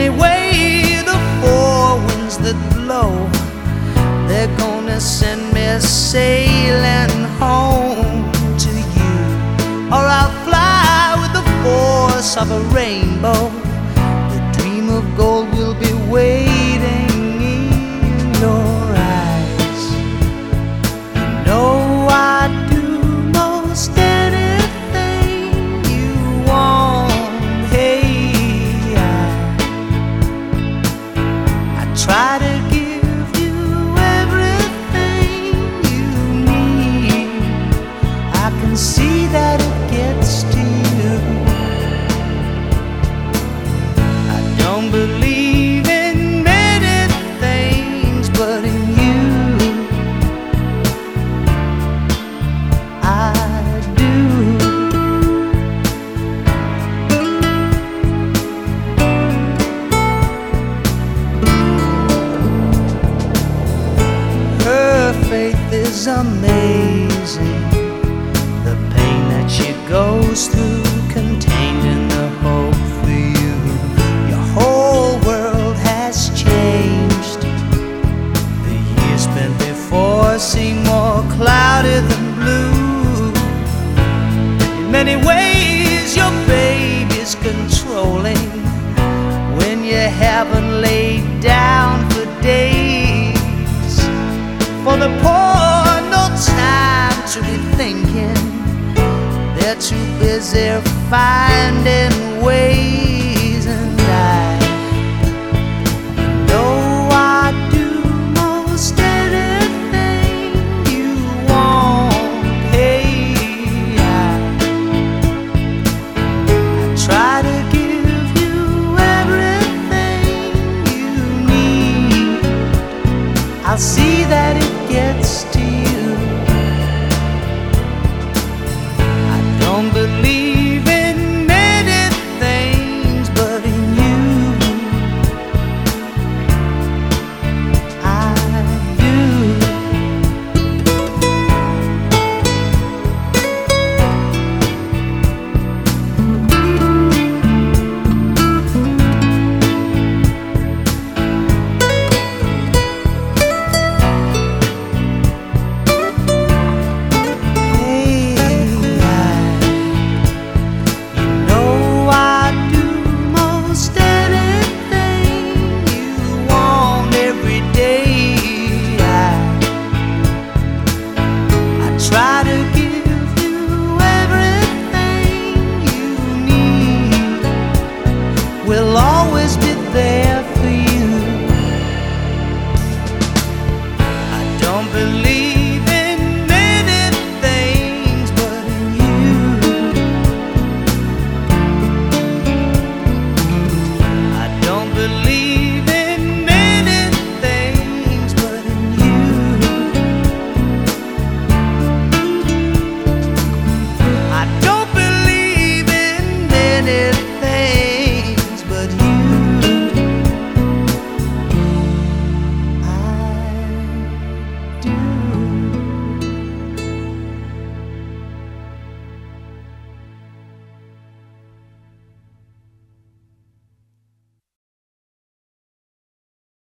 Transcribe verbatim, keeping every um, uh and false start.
anyway, the four winds that blow, they're gonna send me sailing home to you. Or I'll fly with the force of a rainbow. The dream of gold will be waiting in your eyes. You know I'd do most anything you want. Hey, I, I try to give you everything you need. I can see that it gets to you. I don't believe in many things, but in you I do. Her faith is amazing. The pain that she goes through, contained in the hope for you. Your whole world has changed. The years spent before seem more cloudy than blue. In many ways your baby's controlling when you haven't laid down for days. For the poor, no time to be thinking. They're too busy finding ways